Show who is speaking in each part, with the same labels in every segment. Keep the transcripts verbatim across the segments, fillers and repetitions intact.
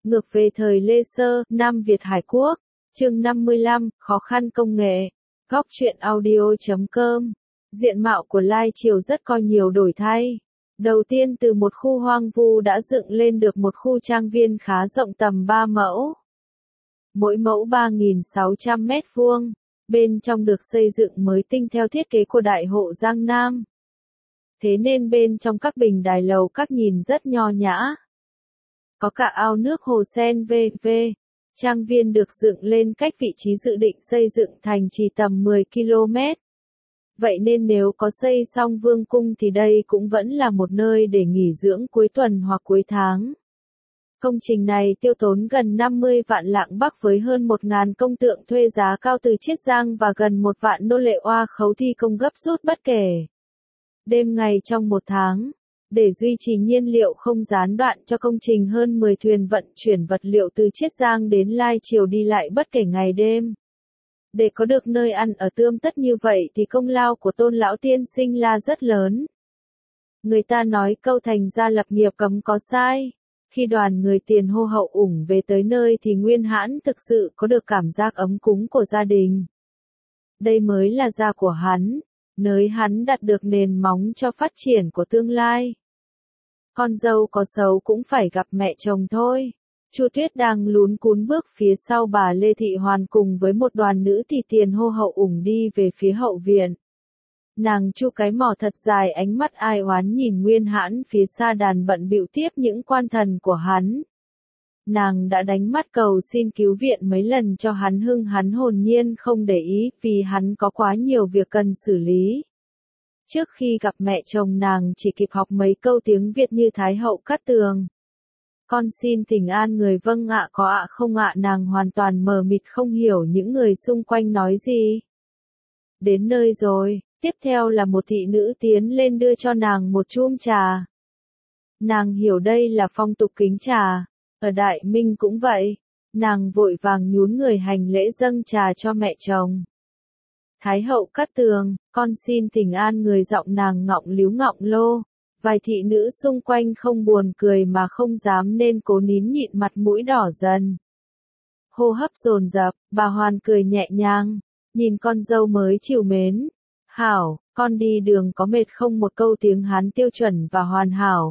Speaker 1: Ngược về thời Lê Sơ, Nam Việt Hải Quốc. Chương năm mươi lăm, khó khăn công nghệ. Góc truyện audio chấm com. Diện mạo của Lai Triều rất có nhiều đổi thay. Đầu tiên từ một khu hoang vu đã dựng lên được một khu trang viên khá rộng tầm ba mẫu. Mỗi mẫu ba nghìn sáu trăm mét vuông. Bên trong được xây dựng mới tinh theo thiết kế của Đại hộ Giang Nam. Thế nên bên trong các bình đài lầu các nhìn rất nho nhã. Có cả ao nước hồ sen vân vân. Trang viên được dựng lên cách vị trí dự định xây dựng thành chỉ tầm mười ki lô mét. Vậy nên nếu có xây xong vương cung thì đây cũng vẫn là một nơi để nghỉ dưỡng cuối tuần hoặc cuối tháng. Công trình này tiêu tốn gần năm mươi vạn lạng Bắc với hơn một nghìn công tượng thuê giá cao từ Chiết Giang và gần một vạn nô lệ oa khấu thi công gấp rút bất kể. Đêm ngày trong một tháng. Để duy trì nhiên liệu không gián đoạn cho công trình hơn mười thuyền vận chuyển vật liệu từ Chiết Giang đến Lai Triều đi lại bất kể ngày đêm. Để có được nơi ăn ở tươm tất như vậy thì công lao của Tôn lão tiên sinh là rất lớn. Người ta nói câu thành gia lập nghiệp cấm có sai. Khi đoàn người Tiền hô hậu ủng về tới nơi thì Nguyên Hãn thực sự có được cảm giác ấm cúng của gia đình. Đây mới là gia của hắn. Nơi hắn đặt được nền móng cho phát triển của tương lai. Con dâu có xấu cũng phải gặp mẹ chồng thôi. Chu Tuyết đang lún cún bước phía sau bà Lê Thị Hoàn cùng với một đoàn nữ thì Tiền hô hậu ủng đi về phía hậu viện. Nàng chu cái mỏ thật dài, ánh mắt ai oán nhìn Nguyên Hãn phía xa đàn bận bịu tiếp những quan thần của hắn. Nàng đã đánh mắt cầu xin cứu viện mấy lần cho hắn hưng hắn hồn nhiên không để ý vì hắn có quá nhiều việc cần xử lý. Trước khi gặp mẹ chồng nàng chỉ kịp học mấy câu tiếng Việt như Thái hậu Cát Tường. Con xin thỉnh an người vâng ạ có ạ không ạ nàng hoàn toàn mờ mịt không hiểu những người xung quanh nói gì. Đến nơi rồi, tiếp theo là một thị nữ tiến lên đưa cho nàng một chum trà. Nàng hiểu đây là phong tục kính trà. Ở Đại Minh cũng vậy, nàng vội vàng nhún người hành lễ dâng trà cho mẹ chồng. Thái hậu Cát Tường, con xin thỉnh an người giọng nàng ngọng líu ngọng lô. Vài thị nữ xung quanh không buồn cười mà không dám nên cố nín nhịn mặt mũi đỏ dần. Hô hấp dồn dập, bà Hoàn cười nhẹ nhàng, nhìn con dâu mới trìu mến. Hảo, con đi đường có mệt không một câu tiếng Hán tiêu chuẩn và hoàn hảo.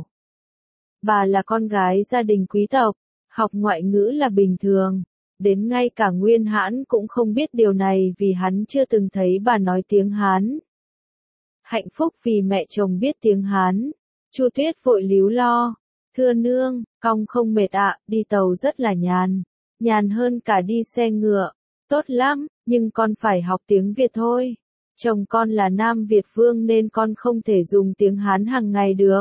Speaker 1: Bà là con gái gia đình quý tộc, học ngoại ngữ là bình thường, đến ngay cả Nguyên Hãn cũng không biết điều này vì hắn chưa từng thấy bà nói tiếng Hán. Hạnh phúc vì mẹ chồng biết tiếng Hán, Chu Tuyết vội líu lo, thưa nương, cong không mệt ạ, đi tàu rất là nhàn, nhàn hơn cả đi xe ngựa, tốt lắm, nhưng con phải học tiếng Việt thôi. Chồng con là Nam Việt Vương nên con không thể dùng tiếng Hán hàng ngày được.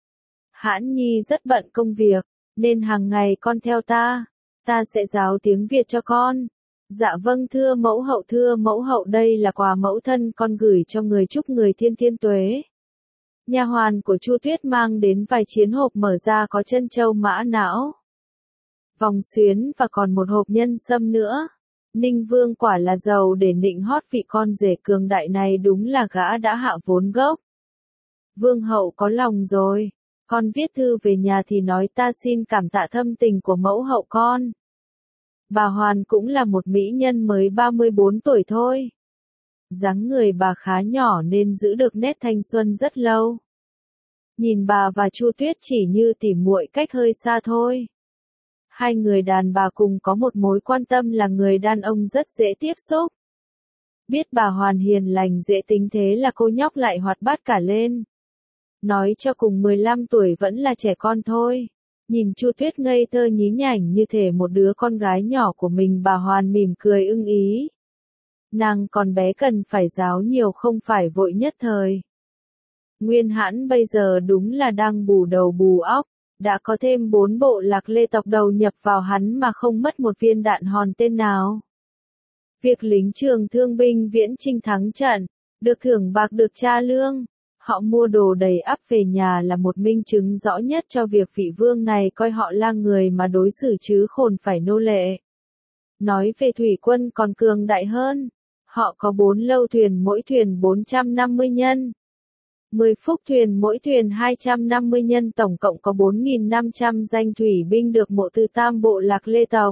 Speaker 1: Hãn Nhi rất bận công việc, nên hàng ngày con theo ta, ta sẽ giáo tiếng Việt cho con. Dạ vâng thưa mẫu hậu thưa mẫu hậu đây là quà mẫu thân con gửi cho người chúc người thiên thiên tuế. Nha hoàn của Chu Tuyết mang đến vài chiến hộp mở ra có chân châu mã não, vòng xuyến và còn một hộp nhân sâm nữa. Ninh Vương quả là giàu để nịnh hót vị con rể cường đại này đúng là gã đã hạ vốn gốc. Vương hậu có lòng rồi. Con viết thư về nhà thì nói ta xin cảm tạ thâm tình của mẫu hậu con. Bà Hoàn cũng là một mỹ nhân mới ba mươi bốn tuổi thôi. Dáng người bà khá nhỏ nên giữ được nét thanh xuân rất lâu. Nhìn bà và Chu Tuyết chỉ như tỉ muội cách hơi xa thôi. Hai người đàn bà cùng có một mối quan tâm là người đàn ông rất dễ tiếp xúc. Biết bà Hoàn hiền lành dễ tính thế là cô nhóc lại hoạt bát cả lên. Nói cho cùng mười lăm tuổi vẫn là trẻ con thôi. Nhìn Chu Tuyết ngây thơ nhí nhảnh như thể một đứa con gái nhỏ của mình bà Hoàn mỉm cười ưng ý. Nàng còn bé cần phải giáo nhiều không phải vội nhất thời. Nguyên Hãn bây giờ đúng là đang bù đầu bù óc, đã có thêm bốn bộ lạc lê tộc đầu nhập vào hắn mà không mất một viên đạn hòn tên nào. Việc lính trường thương binh viễn chinh thắng trận, được thưởng bạc được tra lương. Họ mua đồ đầy ắp về nhà là một minh chứng rõ nhất cho việc vị vương này coi họ là người mà đối xử chứ khôn phải nô lệ. Nói về thủy quân còn cường đại hơn. Họ có bốn lâu thuyền mỗi thuyền bốn trăm năm mươi nhân. mười phúc thuyền mỗi thuyền hai trăm năm mươi nhân tổng cộng có bốn nghìn năm trăm danh thủy binh được mộ từ tam bộ lạc Lê tộc.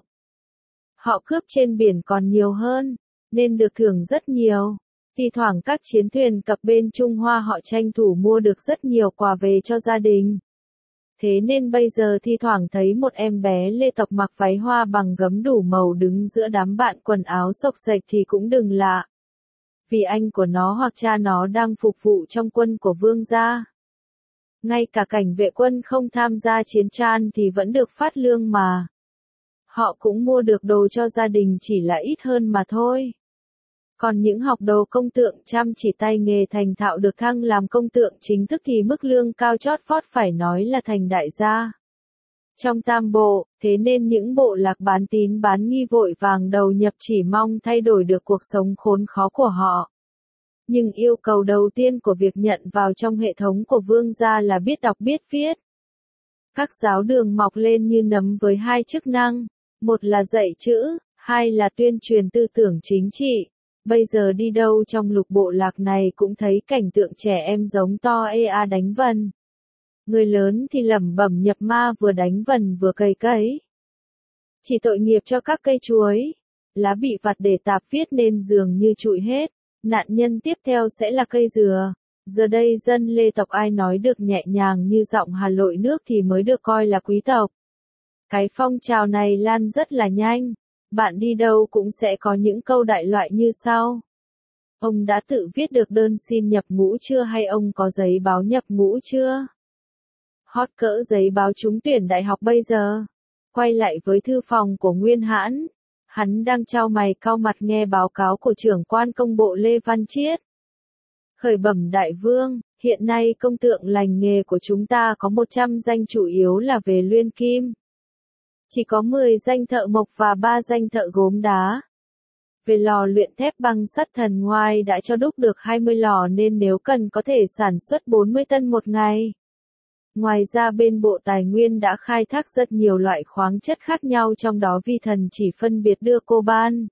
Speaker 1: Họ cướp trên biển còn nhiều hơn, nên được thưởng rất nhiều. Thi thoảng các chiến thuyền cập bên Trung Hoa họ tranh thủ mua được rất nhiều quà về cho gia đình. Thế nên bây giờ thi thoảng thấy một em bé Lê tộc mặc váy hoa bằng gấm đủ màu đứng giữa đám bạn quần áo xộc xệch thì cũng đừng lạ. Vì anh của nó hoặc cha nó đang phục vụ trong quân của vương gia. Ngay cả cảnh vệ quân không tham gia chiến tranh thì vẫn được phát lương mà. Họ cũng mua được đồ cho gia đình chỉ là ít hơn mà thôi. Còn những học đồ công tượng chăm chỉ tay nghề thành thạo được thăng làm công tượng chính thức thì mức lương cao chót vót phải nói là thành đại gia. Trong tam bộ, thế nên những bộ lạc bán tín bán nghi vội vàng đầu nhập chỉ mong thay đổi được cuộc sống khốn khó của họ. Nhưng yêu cầu đầu tiên của việc nhận vào trong hệ thống của vương gia là biết đọc biết viết. Các giáo đường mọc lên như nấm với hai chức năng, một là dạy chữ, hai là tuyên truyền tư tưởng chính trị. Bây giờ đi đâu trong lục bộ lạc này cũng thấy cảnh tượng trẻ em giống to ê a đánh vần. Người lớn thì lẩm bẩm nhập ma vừa đánh vần vừa cày cấy. Chỉ tội nghiệp cho các cây chuối. Lá bị vặt để tạp viết nên dường như trụi hết. Nạn nhân tiếp theo sẽ là cây dừa. Giờ đây dân Lê tộc ai nói được nhẹ nhàng như giọng Hà Lội nước thì mới được coi là quý tộc. Cái phong trào này lan rất là nhanh. Bạn đi đâu cũng sẽ có những câu đại loại như sau. Ông đã tự viết được đơn xin nhập ngũ chưa hay ông có giấy báo nhập ngũ chưa? Hot cỡ giấy báo trúng tuyển đại học bây giờ. Quay lại với thư phòng của Nguyên Hãn. Hắn đang chau mày cau mặt nghe báo cáo của trưởng quan công bộ Lê Văn Chiết. Khởi bẩm đại vương, hiện nay công tượng lành nghề của chúng ta có một trăm danh chủ yếu là về luyện kim. Chỉ có mười danh thợ mộc và ba danh thợ gốm đá. Về lò luyện thép băng sắt Thần Ngoai đã cho đúc được hai mươi lò nên nếu cần có thể sản xuất bốn mươi tân một ngày. Ngoài ra bên Bộ Tài nguyên đã khai thác rất nhiều loại khoáng chất khác nhau trong đó vi thần chỉ phân biệt đưa coban,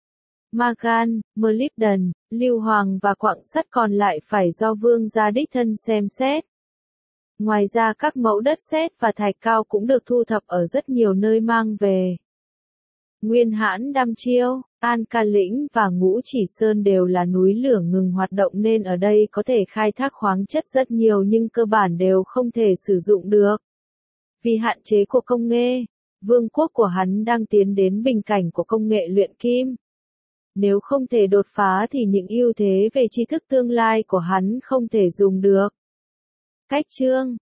Speaker 1: magan, molybden, lưu hoàng và quặng sắt còn lại phải do vương gia đích thân xem xét. Ngoài ra các mẫu đất sét và thạch cao cũng được thu thập ở rất nhiều nơi mang về. Nguyên Hãn Đăm Chiêu, An Ca Lĩnh và Ngũ Chỉ Sơn đều là núi lửa ngừng hoạt động nên ở đây có thể khai thác khoáng chất rất nhiều nhưng cơ bản đều không thể sử dụng được. Vì hạn chế của công nghệ, vương quốc của hắn đang tiến đến bình cảnh của công nghệ luyện kim. Nếu không thể đột phá thì những ưu thế về tri thức tương lai của hắn không thể dùng được. Cách chương